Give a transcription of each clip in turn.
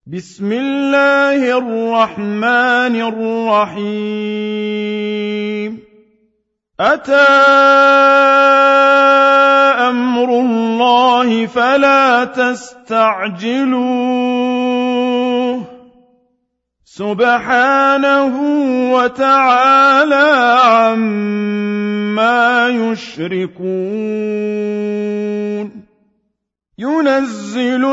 بسم الله الرحمن الرحيم. أتى أمر الله فلا تستعجلوه سبحانه وتعالى عما يشركون. ينزل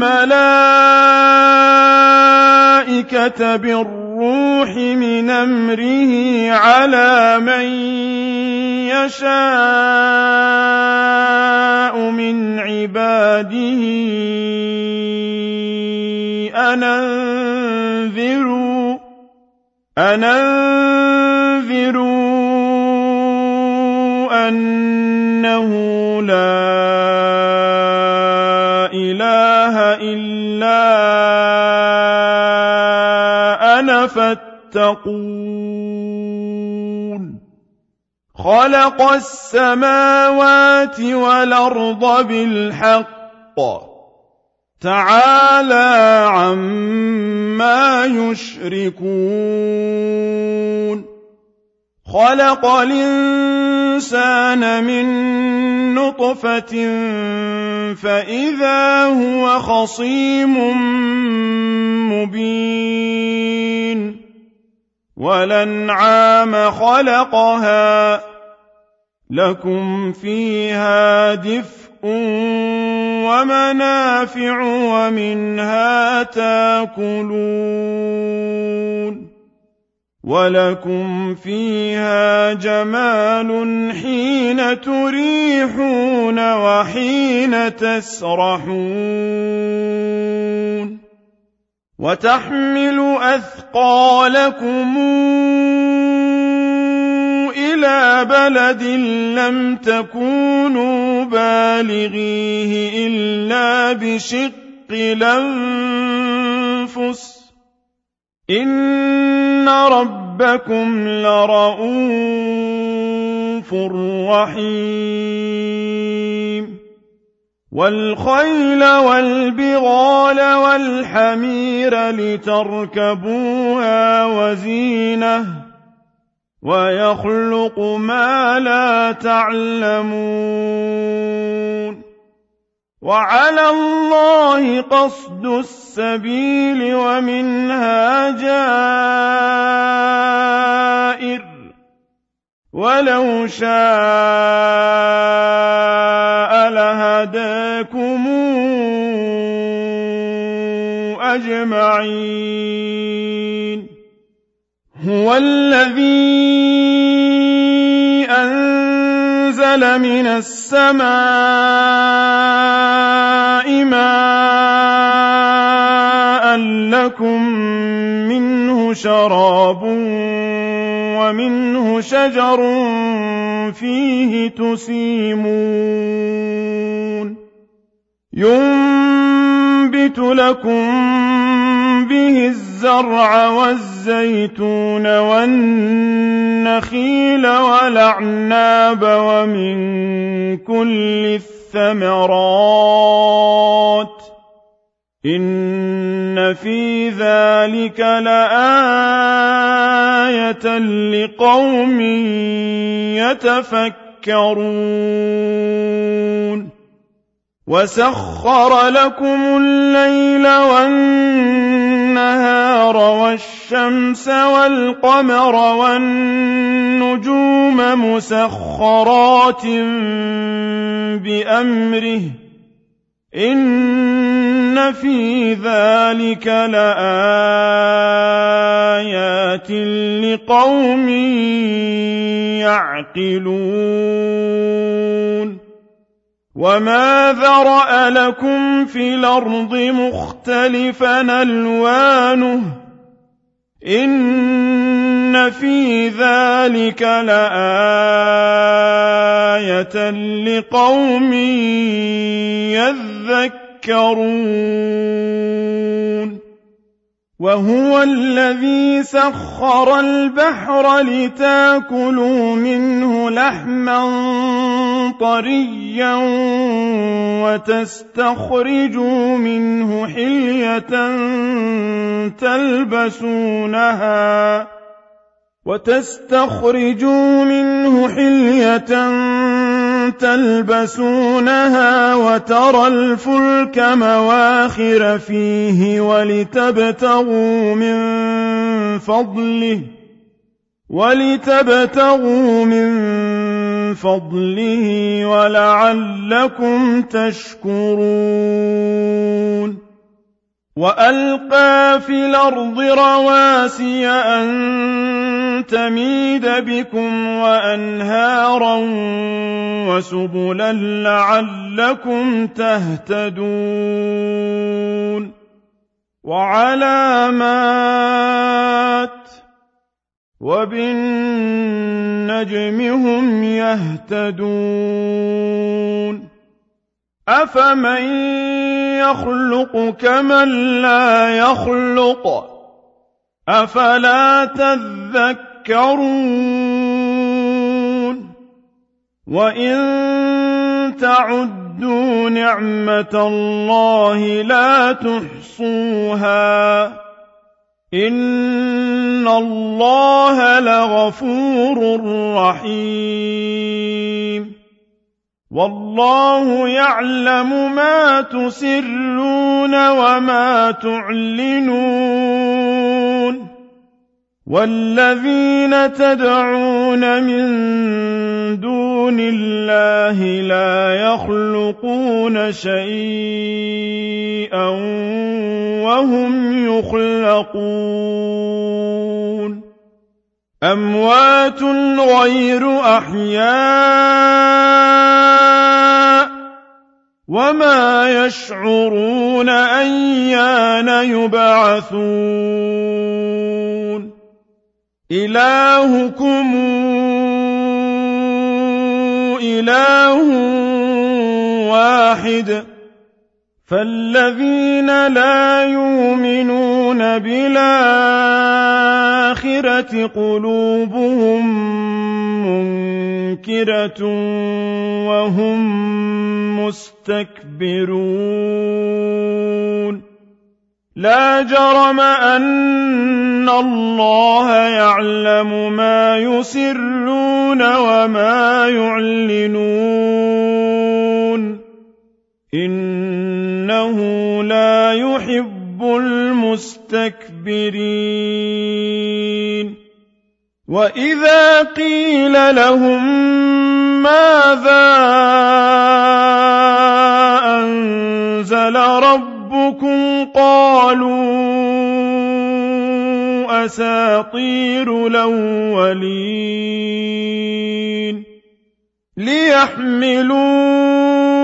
الملائكة بالروح من أمره على من يشاء من عباده أن أنذروا أنه لا إله إلا أنا فاتقون. خلق السماوات والأرض بالحق تعالى عما يشركون. خلق الإنسان من نطفة فإذا هو خصيم مبين. والأنعام خلقها لكم فيها دفء ومنافع ومنها تاكلون. ولكم فيها جمال حين تريحون وحين تسرحون. وتحمل أثقالكم إلى بلد لم تكونوا بالغيه إلا بشق الأنفس إن ربكم لرءوف رحيم. والخيل والبغال والحمير لتركبوها وزينة ويخلق ما لا تعلمون. وعلى الله قصد السبيل ومنها جائر ولو شاء لهداكم أجمعين. هو الذي أنزل من السماء ماء لكم منه شراب ومنه شجر فيه تسيمون. ينبت لكم به الزرع والزيتون والنخيل والأعناب ومن كل الثمرات إن في ذلك لآية لقوم يتفكرون. وسخر لكم الليل والنهار والشمس والقمر والنجوم مسخرات بأمره إن في ذلك لآيات لقوم يعقلون. وما ذرأ لكم في الأرض مختلفا ألوانه إن في ذلك لآية لقوم يذكرون. وهو الذي سخر البحر لتاكلوا منه لحما طريا وتستخرجوا منه حلية تلبسونها وترى الفلك مواخر فيه ولتبتغوا من فضله ولعلكم تشكرون وألقى في الأرض رواسي أن تميد بكم وأنهارا وسبلا لعلكم تهتدون وعلامات وبالنجم هم يهتدون أفمن يخلق كمن لا يخلق أفلا تذكرون وإن تعدوا نعمة الله لا تحصوها إن الله لغفور رحيم والله يعلم ما تسرون وما تعلنون والذين تدعون من دون الله لا يخلقون شيئا وهم يخلقون أموات غير أحياء وما يشعرون أيان يبعثون إلهكم إله واحد فالذين لا يؤمنون بالآخرة قلوبهم منكرة وهم مستكبرون لا جرم أن الله يعلم ما يسرون وما يعلنون إنه لا يحب المستكبرين وإذا قيل لهم ماذا أنزل ربكم قالوا أساطير الأولين ليحملوا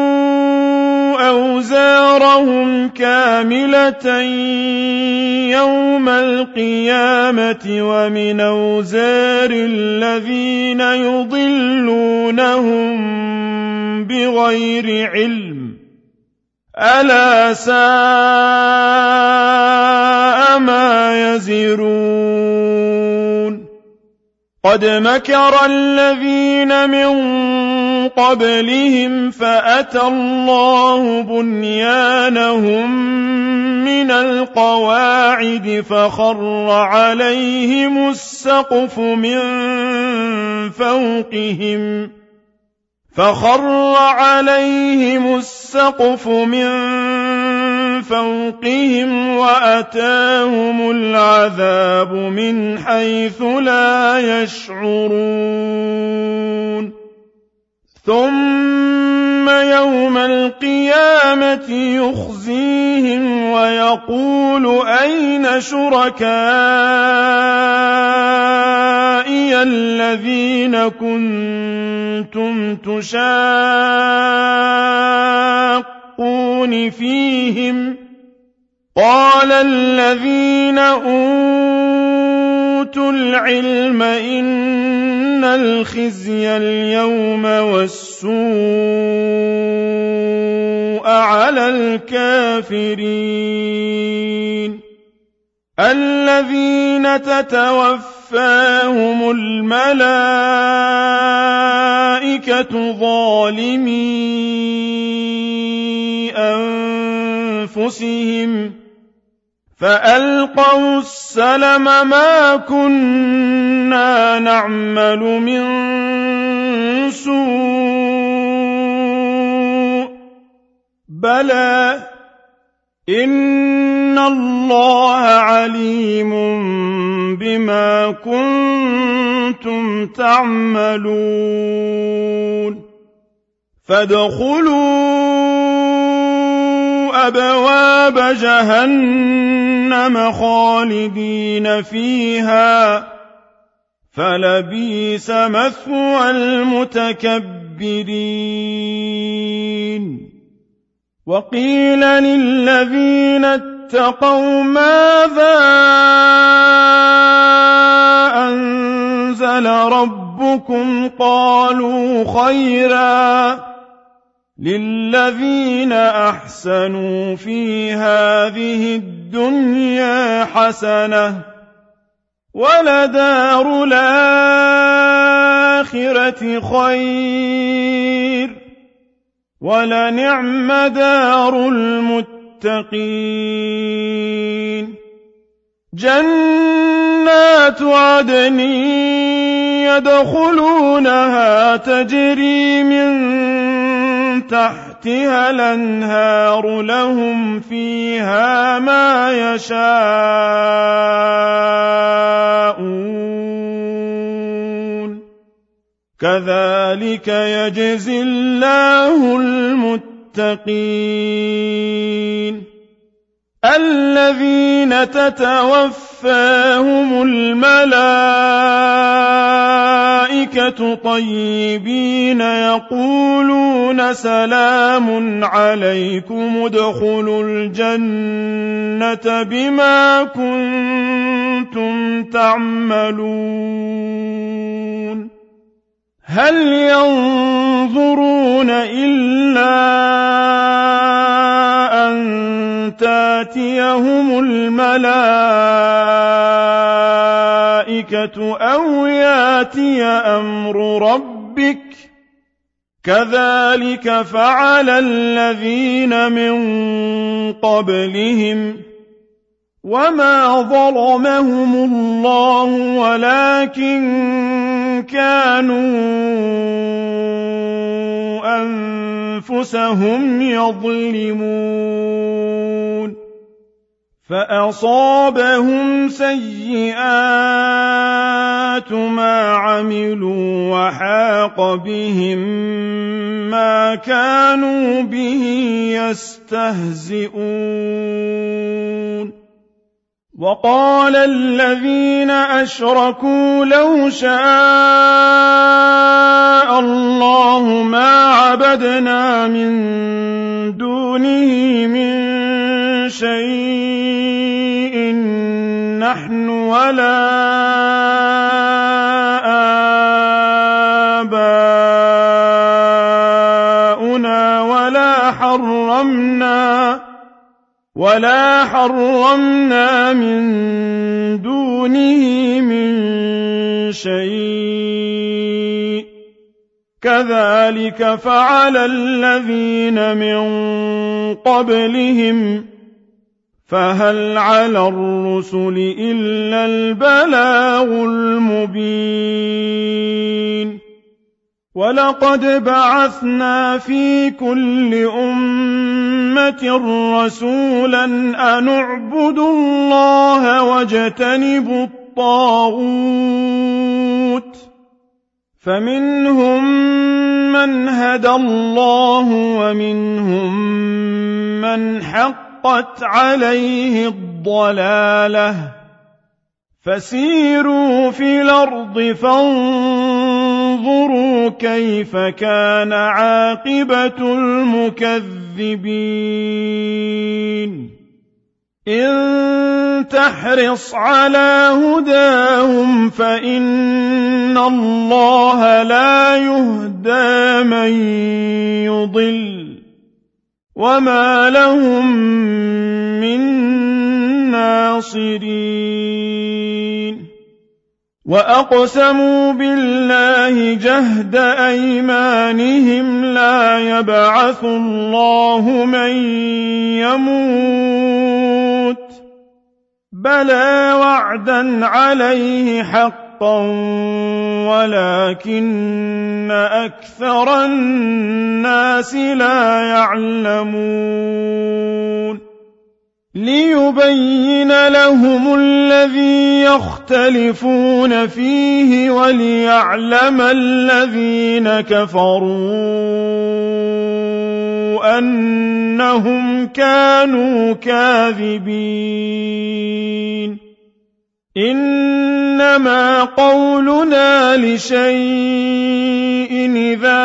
أوزارهم كاملة يوم القيامة ومن أوزار الذين يضلونهم بغير علم ألا ساء ما يزرون قد مكر الذين من قبلهم فأتى الله بنيانهم من القواعد فخر عليهم السقف من فوقهم وأتاهم العذاب من حيث لا يشعرون ثم يوم القيامة يخزيهم ويقول أين شركائي الذين كنتم تشاقون فيهم قال الذين أوتوا العلم إن الخزي اليوم والسوء على الكافرين الذين تتوفاهم الملائكة ظالمي أنفسهم فألقوا السلم ما كنا نعمل من سوء بلى إن الله عليم بما كنتم تعملون فادخلوا أبواب جهنم خالدين فيها فلبئس مثوى المتكبرين وقيل للذين اتقوا ماذا أنزل ربكم قالوا خيرا للذين أحسنوا في هذه الدنيا حسنة ولدار الآخرة خير ولنعم دار المتقين جنات عدن يدخلونها تجري من تحتها الأنهار لهم فيها ما يشاءون كذلك يجزي الله المتقين الذين تتوفاهم الملائكة طيبين يقولون سلام عليكم ادخلوا الجنة بما كنتم تعملون هل ينظرون إلا أن تأتيهم الملائكة أو يأتي أمر ربك كذلك فعل الذين من قبلهم وما ظلمهم الله ولكن كانوا أنفسهم يظلمون فأصابهم سيئات ما عملوا وحاق بهم ما كانوا به يستهزئون وقال الذين أشركوا لو شاء الله ما عبدنا من دونه من شيء نحن ولا آباؤنا ولا حرمنا من دونه من شيء كذلك فعل الذين من قبلهم فهل على الرسل إلا البلاغ المبين ولقد بعثنا في كل أمة رسولا أن اعبدوا الله واجتنبوا الطاغوت فمنهم من هدى الله ومنهم من حقت عليه الضلالة فسيروا في الأرض فانظروا كيف كان عاقبة المكذبين إن تحرص على هداهم فإن الله لا يهدى من يضل وما لهم من ناصرين الناصرين وأقسموا بالله جهد أيمانهم لا يبعث الله من يموت بلى وعدا عليه حقا ولكن أكثر الناس لا يعلمون ليبين لهم الذي يختلفون فيه وليعلم الذين كفروا أنهم كانوا كاذبين إنما قولنا لشيء إذا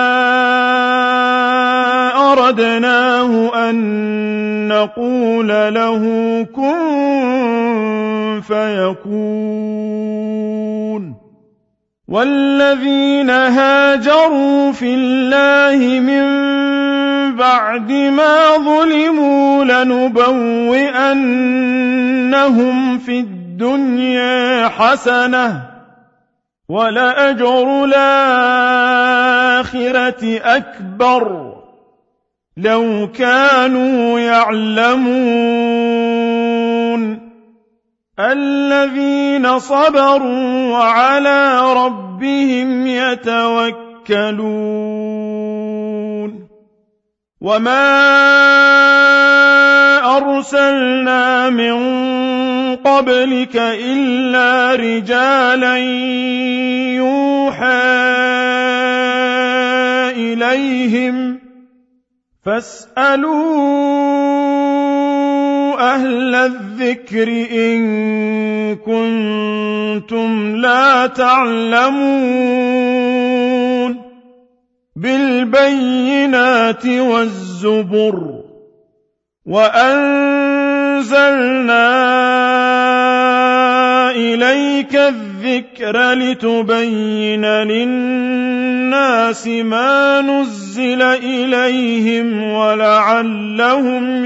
أردناه أن نقول له كن فيكون والذين هاجروا في الله من بعد ما ظلموا لنبوئنهم في الدنيا حسنة ولأجر الآخرة أكبر لو كانوا يعلمون الذين صبروا وعلى ربهم يتوكلون وما أرسلنا من قبلك إلا رجالا يوحى إليهم فاسألوا أهل الذكر إن كنتم لا تعلمون بالبينات والزبر وأنزلنا إليك الذكر لتبين للناس ما نزل إليهم ولعلهم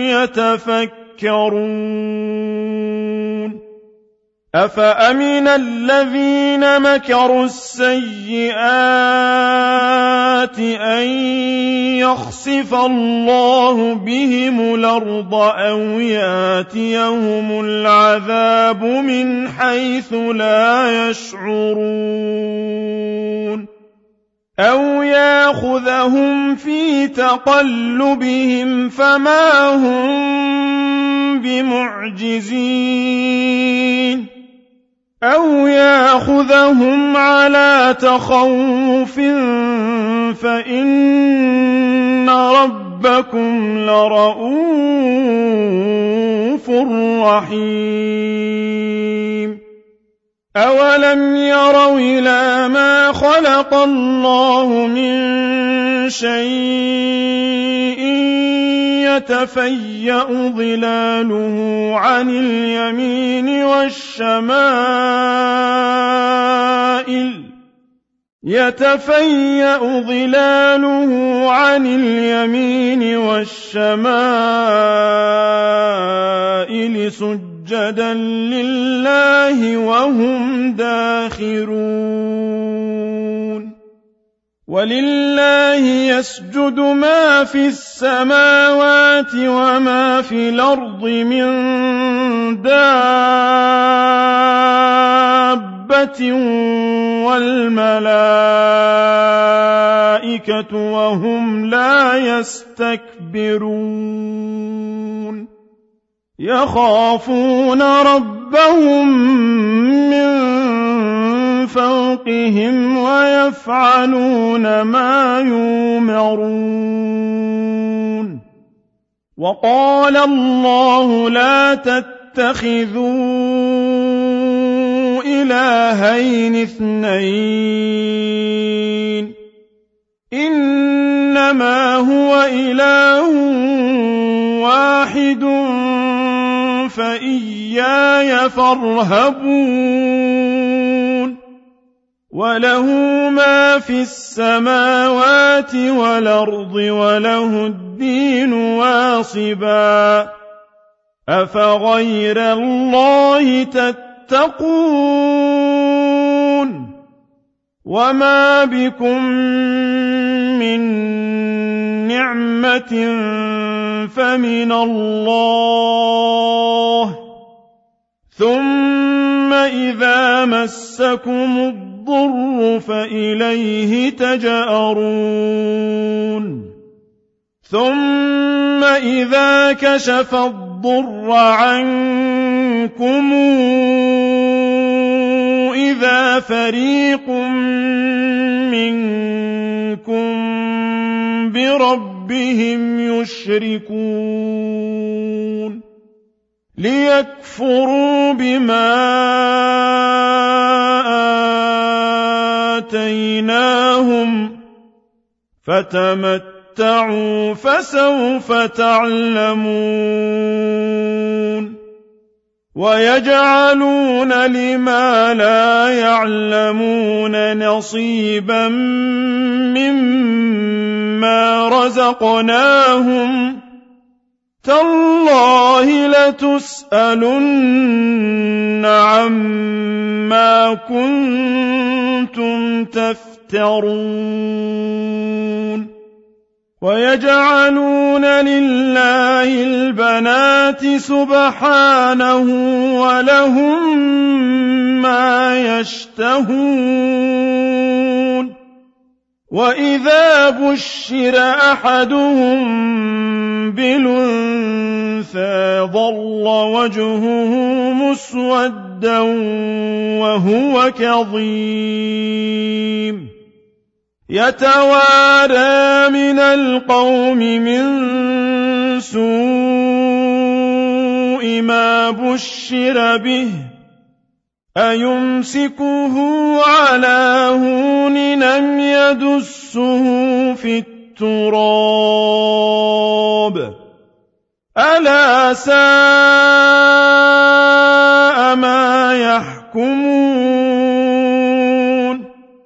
يتفكرون أفأمن الذين مكروا السيئات أن يخسف الله بهم الأرض أو ياتيهم العذاب من حيث لا يشعرون أو ياخذهم في تقلبهم فما هم بمعجزين أو ياخذهم على تخوف فإن ربكم لرءوف رحيم أولم يروا إلى ما خلق الله من شيء يتفيأ ظلاله عن اليمين والشمائل سجدا لله وهم داخرون ولله يسجد ما في السماوات وما في الأرض من دابة والملائكة وهم لا يستكبرون يخافون ربهم من فوقهم ويفعلون ما يؤمرون وقال الله لا تتخذوا إلهين اثنين إنما هو إله واحد فإياي فارهبون وله ما في السماوات والأرض وله الدين واصبا أفغير الله تتقون وما بكم من نعمة فمن الله ثم إذا مسكم الضر فإليه تجأرون ثم إذا كشف الضر عنكم إذا فريق منكم بربهم يشركون ليكفروا بما آتيناهم فتمتعوا فسوف تعلمون ويجعلون لما لا يعلمون نصيبا مما رزقناهم تالله لتسألن عما كنتم تفترون ويجعلون لله البنات سبحانه ولهم ما يشتهون وإذا بشر أحدهم بالأنثى ظل وجهه مسودا وهو كظيم يتوارى من القوم من سوء ما بشر به أيمسكه على هون أم يدسه في التراب ألا ساء ما يحكمون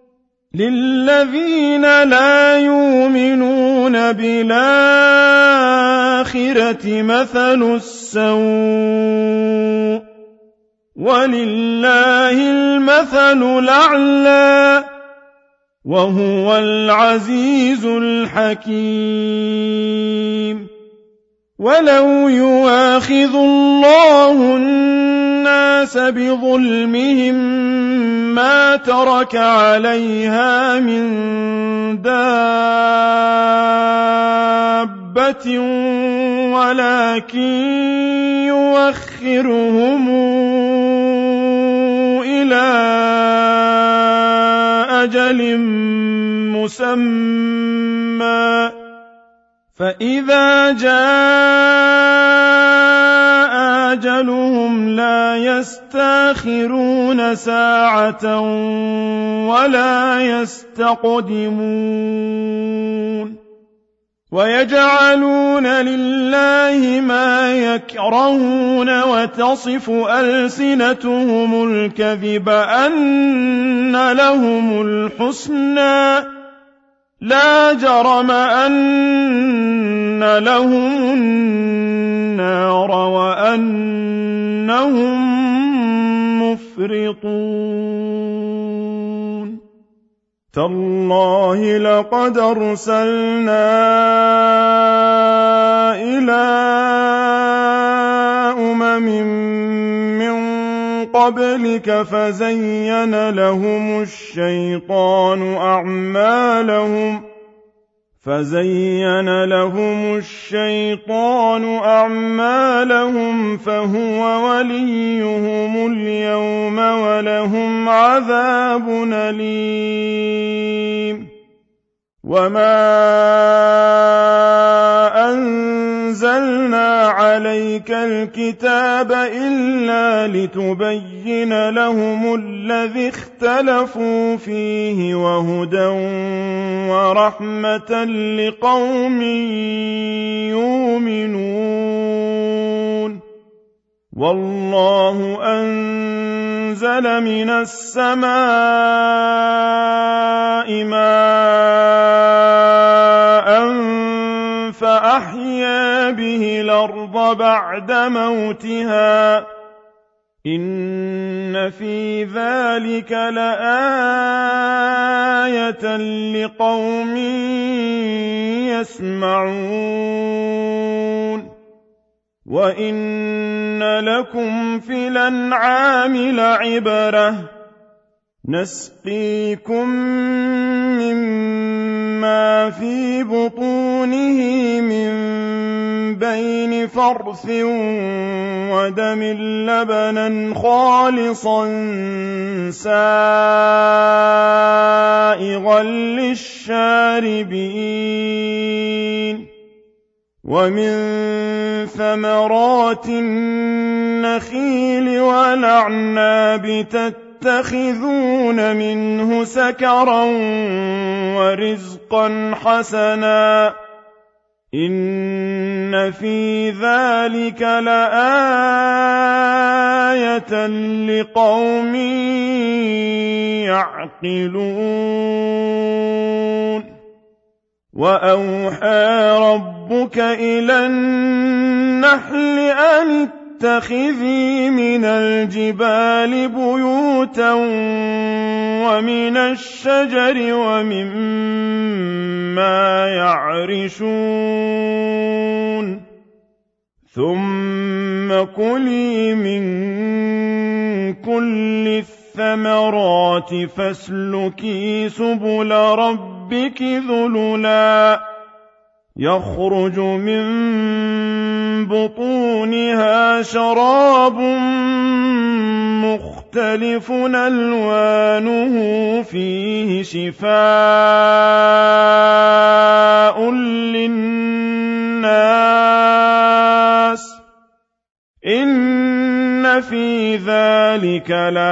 للذين لا يؤمنون بالآخرة مثل السوء ولله المثل الأعلى وهو العزيز الحكيم ولو يؤاخذ الله الناس بظلمهم ما ترك عليها من دابة ولكن يؤخرهم إلى أجل مسمى فإذا جاء أجلهم لا يستأخرون ساعة ولا يستقدمون ويجعلون لله ما يكرهون وتصف ألسنتهم الكذب أن لهم الحسنى لا جرم أن لهم النار وأنهم مفرطون تالله لقد أرسلنا إلى أمم من قبلك فزين لهم الشيطان أعمالهم فهو وليهم اليوم ولهم عذاب أليم وما أنزلنا عليك الكتاب إلا لتبين لهم الذي اختلفوا فيه وهدى ورحمة لقوم يؤمنون والله أنزل من السماء ماء فأخرج وأحيا به الأرض بعد موتها إن في ذلك لآية لقوم يسمعون وإن لكم في الأنعام لعبرة نسقيكم مما في بطونه من بين فرث ودم لبنا خالصا سائغا للشاربين ومن ثمرات النخيل والأعناب تتخذون منه سكرا ورزقا حسنا إن في ذلك لآية لقوم يعقلون وأوحى ربك إلى النحل أن اتخذي من الجبال بيوتا ومن الشجر ومما يعرشون ثم كلي من كل الثمرات فاسلكي سبل ربك ذللا يخرج من بطونها شراب مختلف ألوانه فيه شفاء للناس إن في ذلك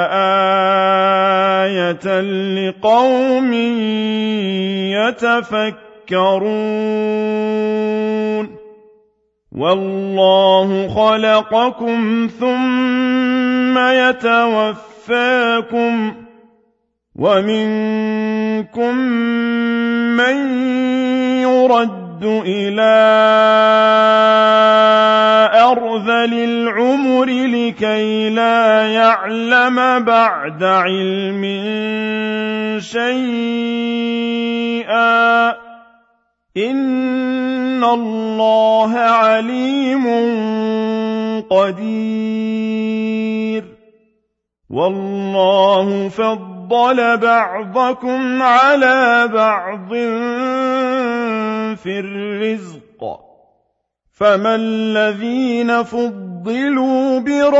لآية لقوم يتفكرون والله خلقكم ثم يتوفاكم ومنكم من يرد إلى أرذل العمر لكي لا يعلم بعد علم شيئا إن الله عليم قدير والله فضل بعضكم على بعض في الرزق فما الذين فضلوا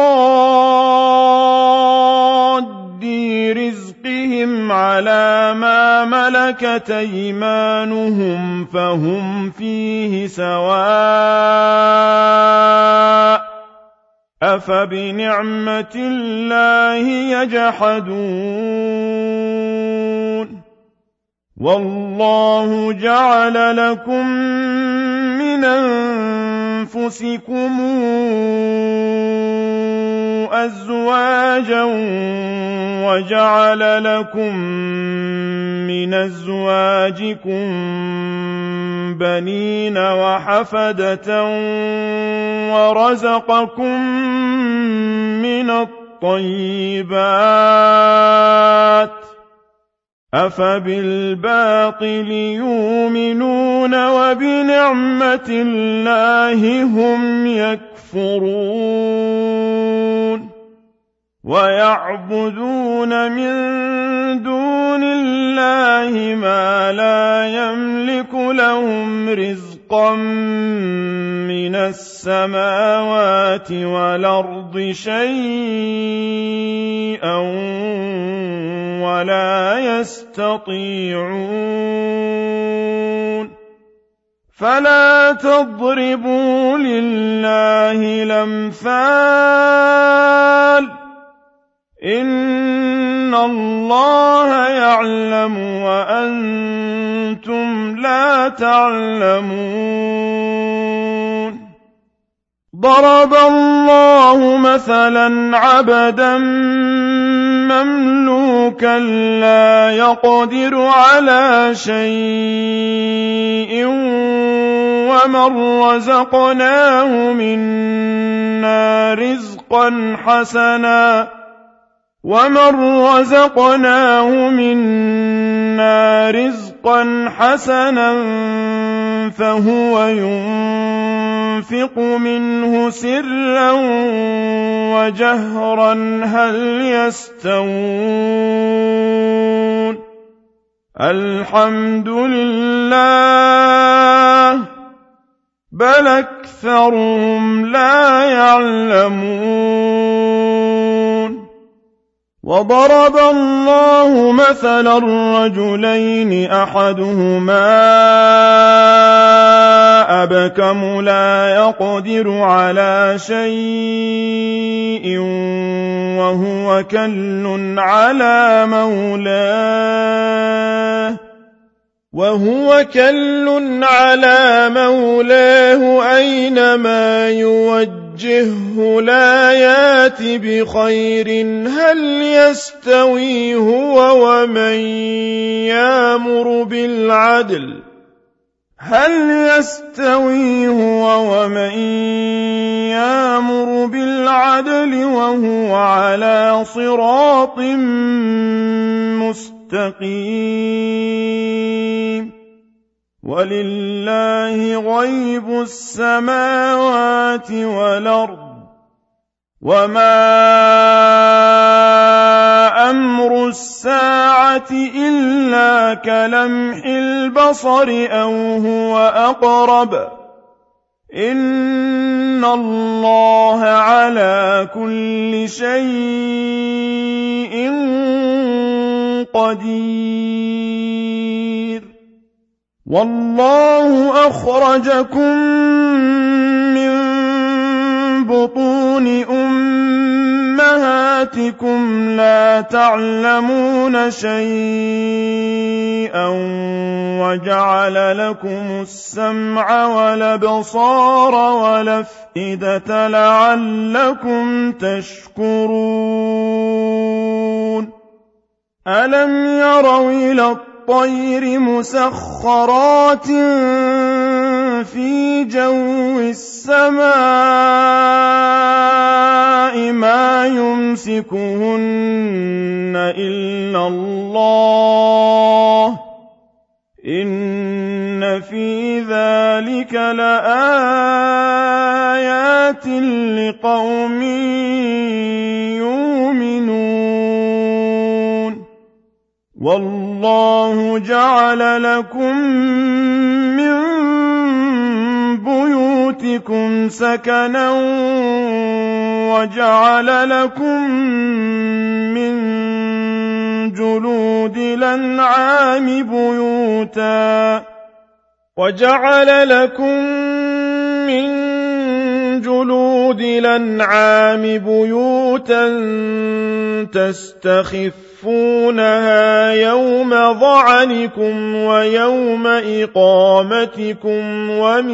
براد رزقهم على ما ملكت أيمانهم فهم فيه سواء أفبنعمة الله يجحدون والله جعل لكم من أنفسكم أزواجا وجعل لكم من أزواجكم بنين وحفدة ورزقكم من الطيبات أفبالباطل يؤمنون وبنعمة الله هم يكفرون ويعبدون من دون الله ما لا يملك لهم رزقا من السماوات والأرض شيئا ولا يستطيعون فلا تضربوا لله الأمثال إن الله يعلم وأنتم لا تعلمون ضرب الله مثلا عبدا مملوكا لا يقدر على شيء ومن رزقناه منا رزقا حسنا فهو ينفق منه سرا وجهرا هل يستوون الحمد لله بل أكثرهم لا يعلمون وضرب الله مثلا رجلين أحدهما أبكم لا يقدر على شيء وهو كل على مولاه أينما يوجهه لا يات بخير هل يستوي هو ومن يامر بالعدل وهو على صراط مستقيم ولله غيب السماوات والأرض وما أمر الساعة إلا كلمح البصر أو هو أقرب إن الله على كل شيء قدير والله أخرجكم من بطون أمهاتكم لا تعلمون شيئا وجعل لكم السمع والأبصار والأفئدة لعلكم تشكرون ألم يروا إلى الطير مسخرات في جو السماء ما يمسكهن إلا الله إن في ذلك لآيات لقوم يؤمنون والله جعل لكم من بيوتكم سكنا وجعل لكم من جلود الأنعام بيوتا تستخفونها يوم ظعنكم ويوم إقامتكم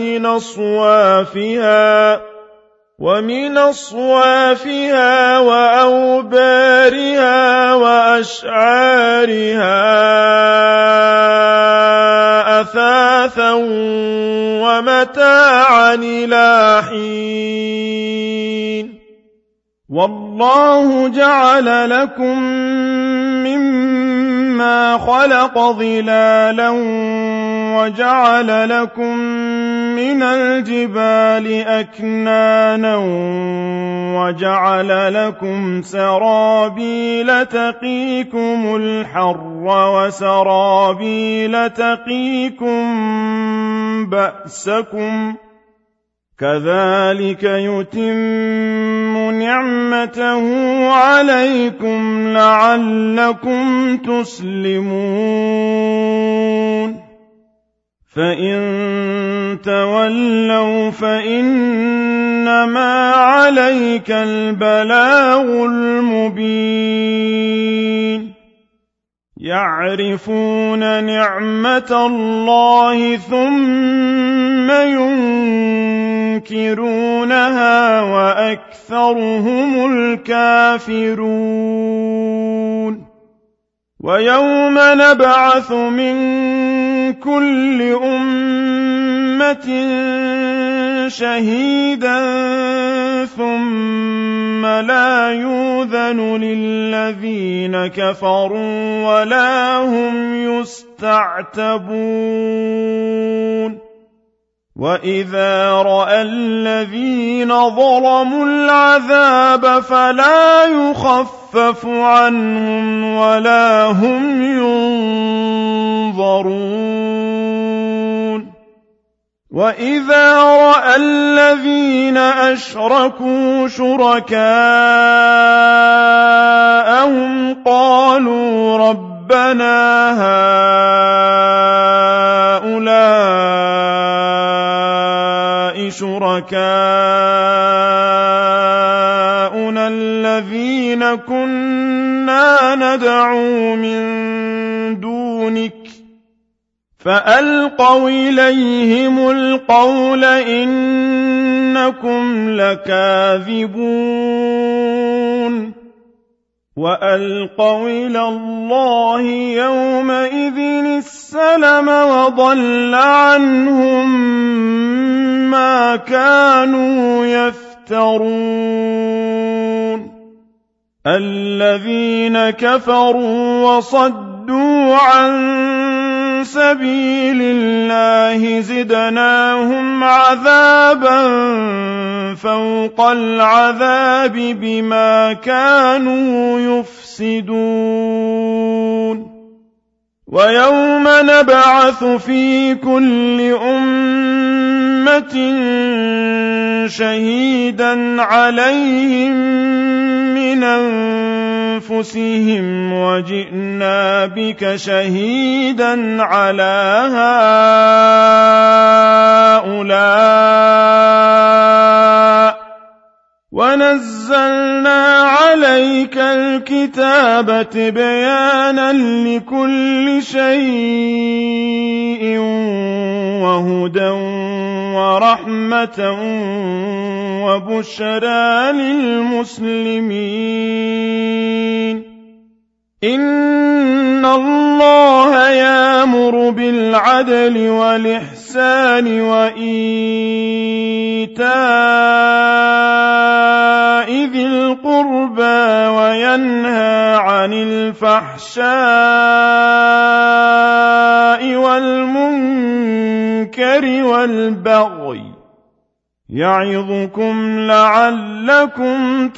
ومن أصوافها وأوبارها وأشعارها أثاثا ومتاعا إلى حين والله جعل لكم مما خلق ظلالا وجعل لكم من الجبال أكنانا وجعل لكم سرابيل تقيكم الحر وسرابيل تقيكم بأسكم كذلك يتم نعمته عليكم لعلكم تسلمون فإن تولوا فإنما عليك البلاغ المبين يعرفون نعمة الله ثم ينكرونها وأكثرهم الكافرون ويوم نبعث من كل أمة شهيدا ثم لا يؤذن للذين كفروا ولا هم يستعتبون وإذا رأى الذين ظلموا العذاب فلا يخفف عنهم ولا هم ينظرون وإذا رأى الذين أشركوا شركاءهم قالوا ربنا هؤلاء شركاؤنا الذين كنا ندعو من دونك فألقوا إليهم القول إنكم لكاذبون وألقوا إلى الله يومئذ السلم وضل عنهم ما كانوا يفترون الذين كفروا وصدوا عن سبيل الله زدناهم عذابا فوق العذاب بما كانوا يفسدون ويوم نبعث في كل أمة شهيدا عليهم من أنفسهم وجئنا بك شهيدا على هؤلاء ونزلنا عليك الكتاب تبيانا لكل شيء وهدى ورحمة وبشرى للمسلمين إن الله يأمر بالعدل والإحسان وإيتاء ذي القربى وينهى عن الفحشاء والمنكر والبغي يعظكم لعلكم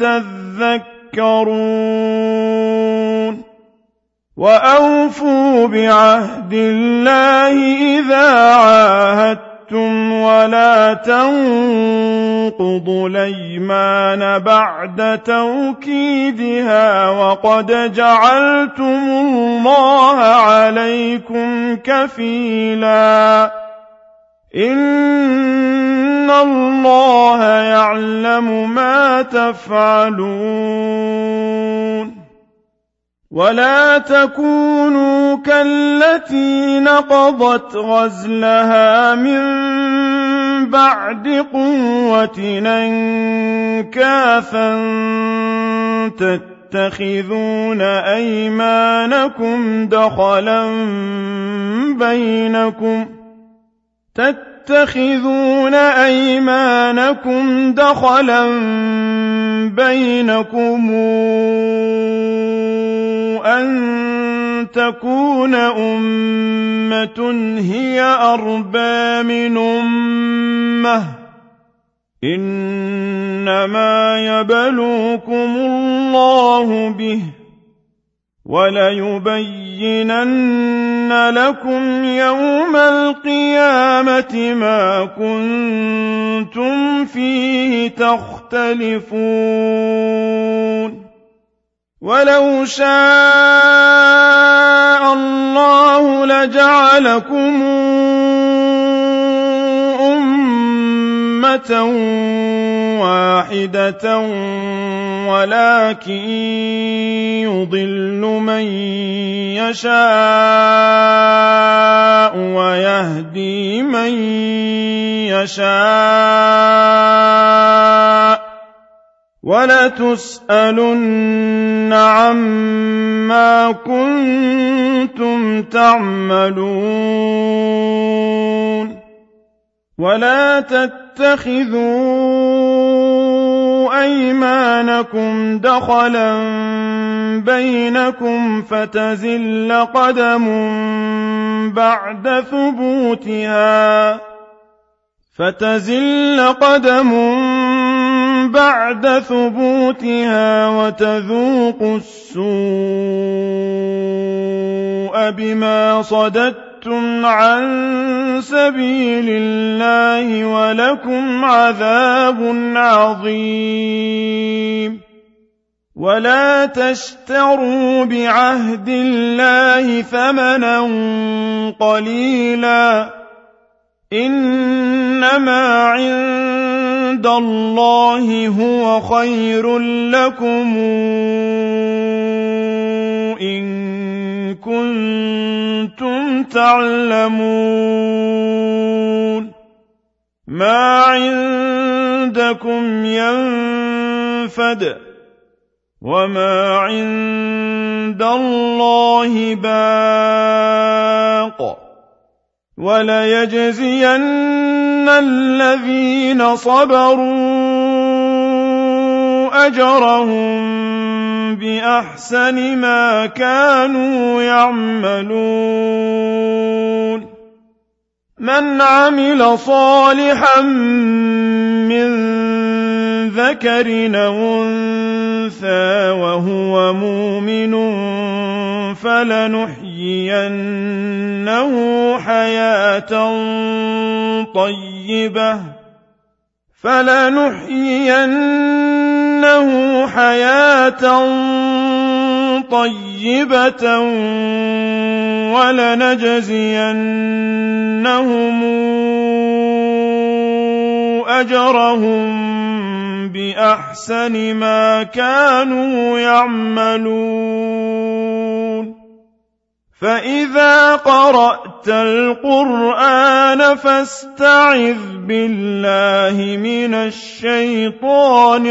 تذكرون وأوفوا بعهد الله إذا عاهدتم ولا تنقضوا الأيمان بعد توكيدها وقد جعلتم الله عليكم كفيلا إن الله يعلم ما تفعلون ولا تكونوا كالتي نقضت غزلها من بعد قوة أنكاثا تتخذون أيمانكم دخلا بينكم أن تكون أمة هي أربى من أمة إنما يبلوكم الله به وليبينن لكم يوم القيامة ما كنتم فيه تختلفون ولو شاء الله لجعلكم أمة وَاحِدَةً وَلَٰكِن يُضِلُّ مَن يَشَاءُ وَيَهْدِي مَن يَشَاءُ ۚ وَلَتُسْأَلُنَّ عَمَّا كُنتُمْ تَعْمَلُونَ وَلَا تَتَّخِذُوا أَيْمَانَكُمْ دَخَلًا بَيْنَكُمْ فَتَزِلَّ قَدَمٌ بَعْدَ ثُبُوتِهَا وَتَذُوقُوا السُّوءَ بِمَا صَدَدتُّمْ عَن سَبِيلِ اللَّهِ وَلَكُمْ عَذَابٌ عَظِيمٌ وَلَا تَشْتَرُوا بِعَهْدِ اللَّهِ ثَمَنًا قَلِيلًا ۚ إِنَّمَا عِندَ اللَّهِ هُوَ خَيْرٌ لَّكُمْ إِن كُنتُمْ تَعْلَمُونَ مَا عِندَكُمْ يَنفَدُ وَمَا عِندَ اللَّهِ بَاقٍ ۗ وَلَيَجْزِيَنَّ الَّذِينَ صَبَرُوا أَجْرَهُم بِأَحْسَنِ مَا كَانُوا يَعْمَلُونَ مَنْ عَمِلَ صَالِحًا مِّن ذَكَرٍ أَوْ أُنثَىٰ وَهُوَ مُؤْمِنٌ فَلَنُحْيِيَنَّهُ حَيَاةً طَيِّبَةً وَلَنَجْزِيَنَّهُمْ أَجْرَهُم بِأَحْسَنِ مَا كَانُوا يَعْمَلُونَ فَإِذَا قَرَأْتَ الْقُرْآنَ فَاسْتَعِذْ بِاللَّهِ مِنَ الشَّيْطَانِ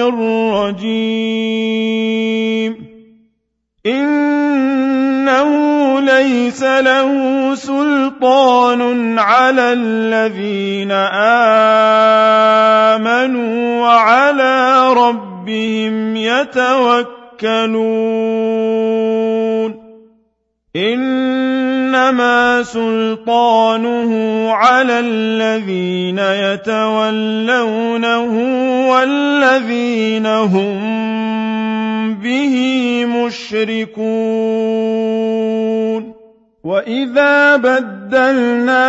الرَّجِيمِ إِنَّهُ لَيْسَ لَهُ سُلْطَانٌ عَلَى الَّذِينَ آمَنُوا وَعَلَىٰ رَبِّهِمْ يَتَوَكَّلُونَ إِنَّمَا سُلْطَانُهُ عَلَى الَّذِينَ يَتَوَلَّوْنَهُ وَالَّذِينَ هُم بِهِ مُشْرِكُونَ وَإِذَا بَدَّلْنَا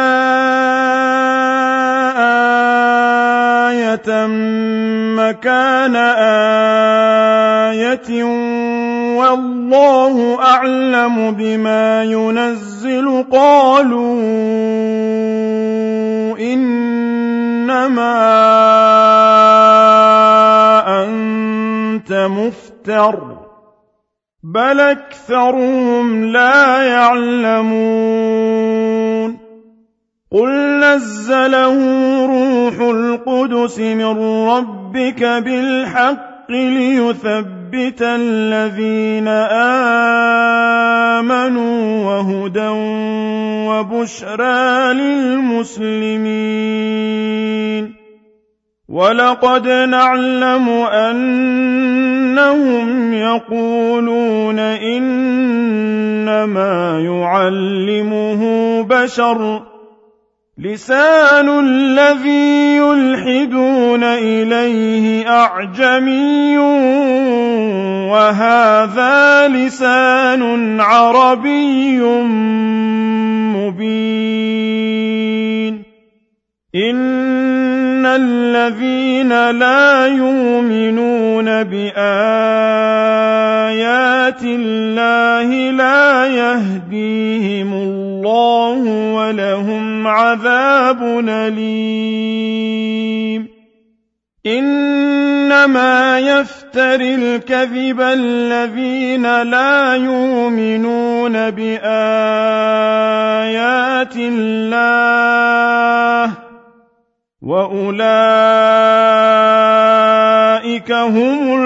آيَةً مَّكَانَ آيَةٍ وَاللَّهُ أَعْلَمُ بِمَا يُنَزِّلُ قَالُوا إِنَّمَا أَنتَ مُفْتَرٍ ۚ بَلْ أَكْثَرُهُمْ لَا يَعْلَمُونَ قُلْ نَزَّلَهُ رُوحُ الْقُدُسِ مِن رَّبِّكَ بِالْحَقِّ لِيُثَبِّتَ الَّذِينَ آمَنُوا وَهُدًى وَبُشْرَىٰ لِلْمُسْلِمِينَ وَلَقَدْ نَعْلَمُ أَنَّهُمْ يَقُولُونَ إِنَّمَا يُعَلِّمُهُ بَشَرٌ ۗ لِّسَانُ الَّذِي يُلْحِدُونَ إِلَيْهِ أَعْجَمِيٌّ وَهَٰذَا لِسَانٌ عَرَبِيٌّ مُّبِينٌ إِنَّ الَّذِينَ لَا يُؤْمِنُونَ بِآيَاتِ اللَّهِ لَا يَهْدِيهِمُ اللَّهُ وَلَهُمْ عَذَابٌ أَلِيمٌ إِنَّ إنما يفتري الكذب الذين لا يؤمنون بآيات الله وأولئك هم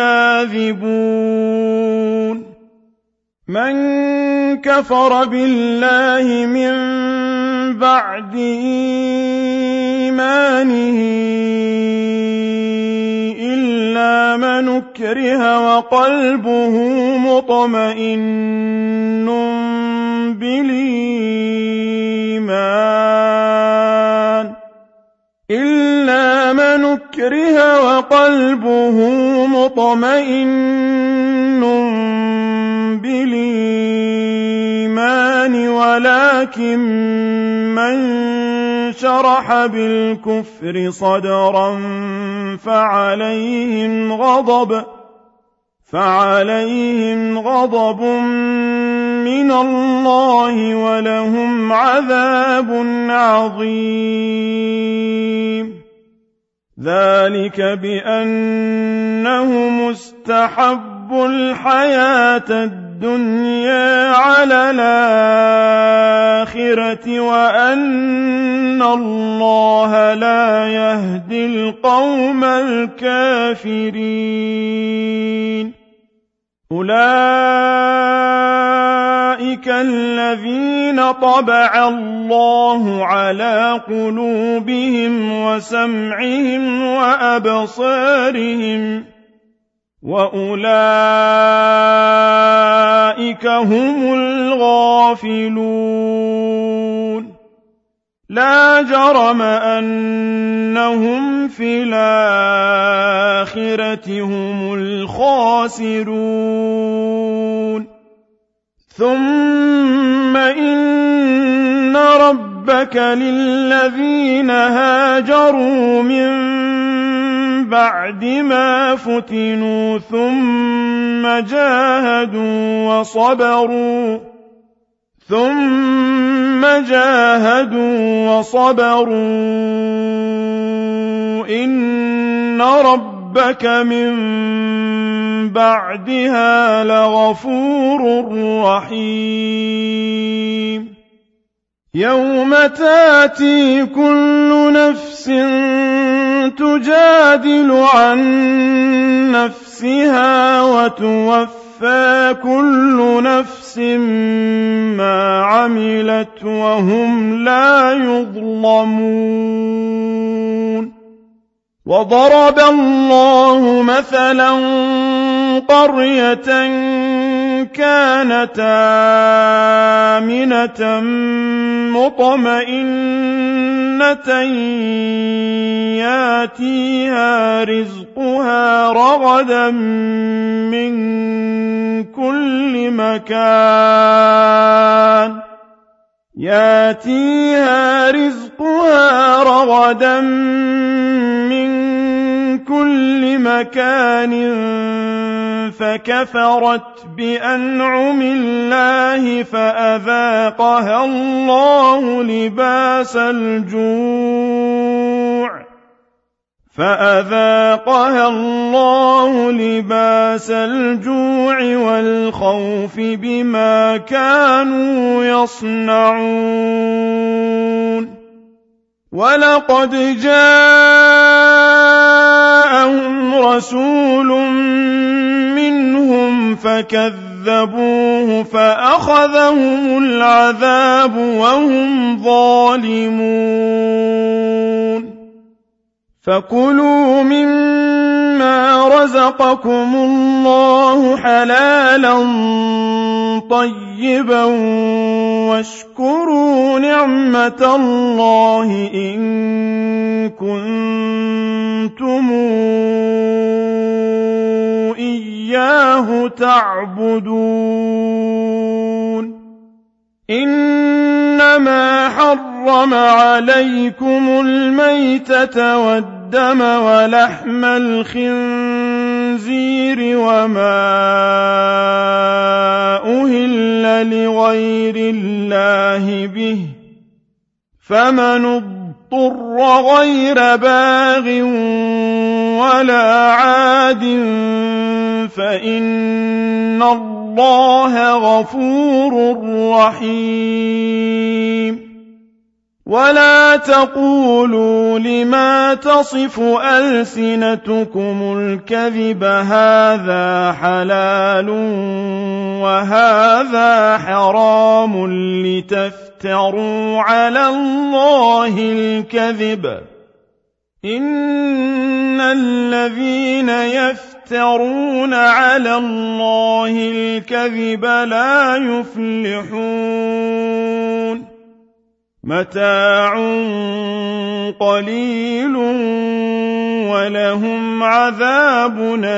الكاذبون من كفر بالله من بعد إيمانه إلا من أكره وقلبه مطمئن بالإيمان ولكن من شرح بالكفر صدرا فعليهم غضب من الله ولهم عذاب عظيم ذلك بأنهم استحبوا الحياة الدنيا على الآخرة وأن الله لا يهدي القوم الكافرين أولئك الذين طبع الله على قلوبهم وسمعهم وأبصارهم وأولئك هم الغافلون لا جرم أنهم في الآخرة هم الخاسرون ثم إن ربك للذين هاجروا من بعد ما فتنوا ثم جاهدوا وصبروا إن ربك من بعدها لغفور رحيم يوم تاتي كل نفس تجادل عن نفسها وتوفى كل نفس ما عملت وهم لا يظلمون وضرب الله مثلا قرية كانت آمنة مطمئنة ياتيها رزقها رغدا من كل مكان فكفرت بأنعم الله فأذاقها الله لباس الجوع والخوف بما كانوا يصنعون ولقد جاءهم رسول منهم فكذبوه فأخذهم العذاب وهم ظالمون فكلوا مما رزقكم الله حلالا طيبا واشكروا نعمة الله إن كنتم إياه تعبدون إنما حرم عليكم الميتة والدم ولحم الخنزير وما أهل لغير الله به فمن اضطر غير باغ ولا عاد فإن الله غفور رحيم ولا تقولوا لما تصف ألسنتكم الكذب هذا حلال وهذا حرام لتفتروا على الله الكذب إن الذين يفترون على الله الكذب لا يفلحون متاع قليل ولهم عذاب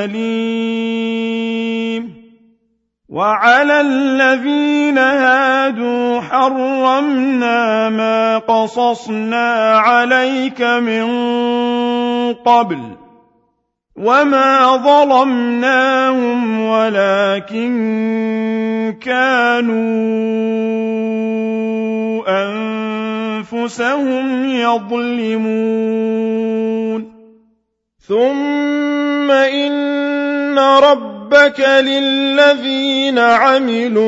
أليم وعلى الذين هادوا حرمنا ما قصصنا عليك من قبل وما ظلمناهم ولكن كانوا أنفسهم يظلمون ثم إن ربك للذين عملوا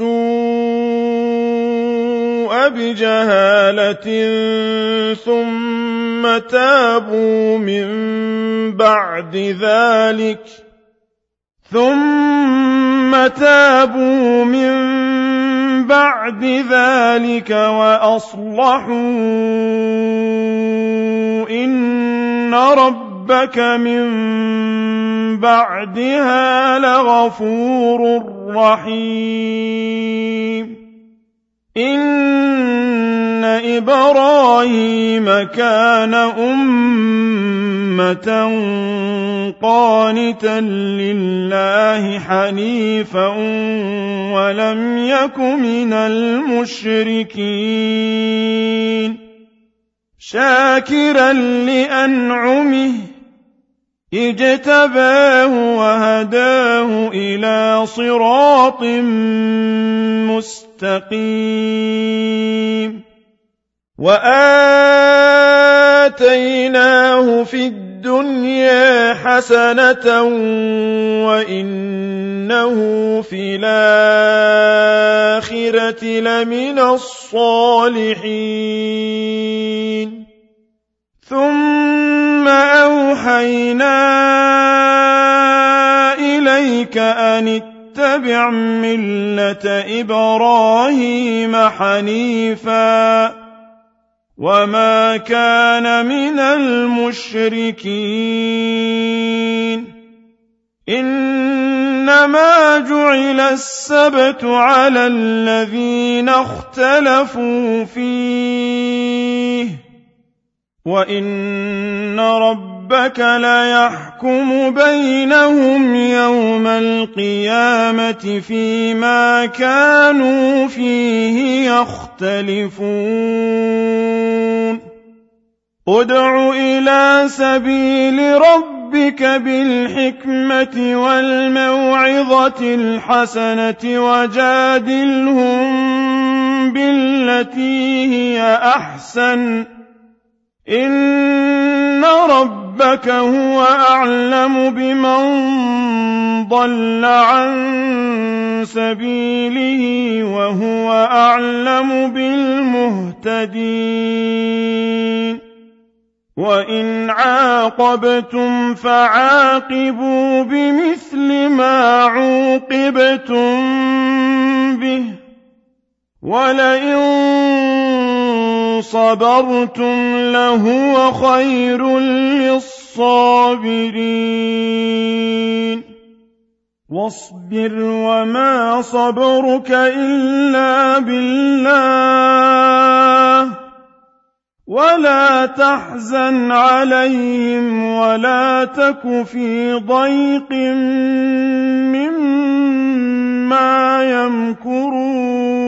السوء بجهالة ثم تابوا من بعد ذلك وأصلحوا إن ربك من بعدها لغفور رحيم إن إبراهيم كان أمة قانتا لله حنيفا ولم يك من المشركين شاكرا لأنعمه اجتباه وهداه إلى صراط مستقيم وآتيناه في الدنيا حسنة وإنه في الآخرة لمن الصالحين ثم أوحينا إليك أن اتبع ملة إبراهيم حنيفا وما كان من المشركين إنما جعل السبت على الذين اختلفوا فيه وإن ربك ليحكم بينهم يوم القيامة فيما كانوا فيه يختلفون ادع إلى سبيل ربك بالحكمة والموعظة الحسنة وجادلهم بالتي هي أحسن إن ربك هو أعلم بمن ضل عن سبيله وهو أعلم بالمهتدين وإن عاقبتم فعاقبوا بمثل ما عوقبتم به ولئن صبرتم لهو خير للصابرين واصبر وما صبرك إلا بالله ولا تحزن عليهم ولا تك في ضيق مما يمكرون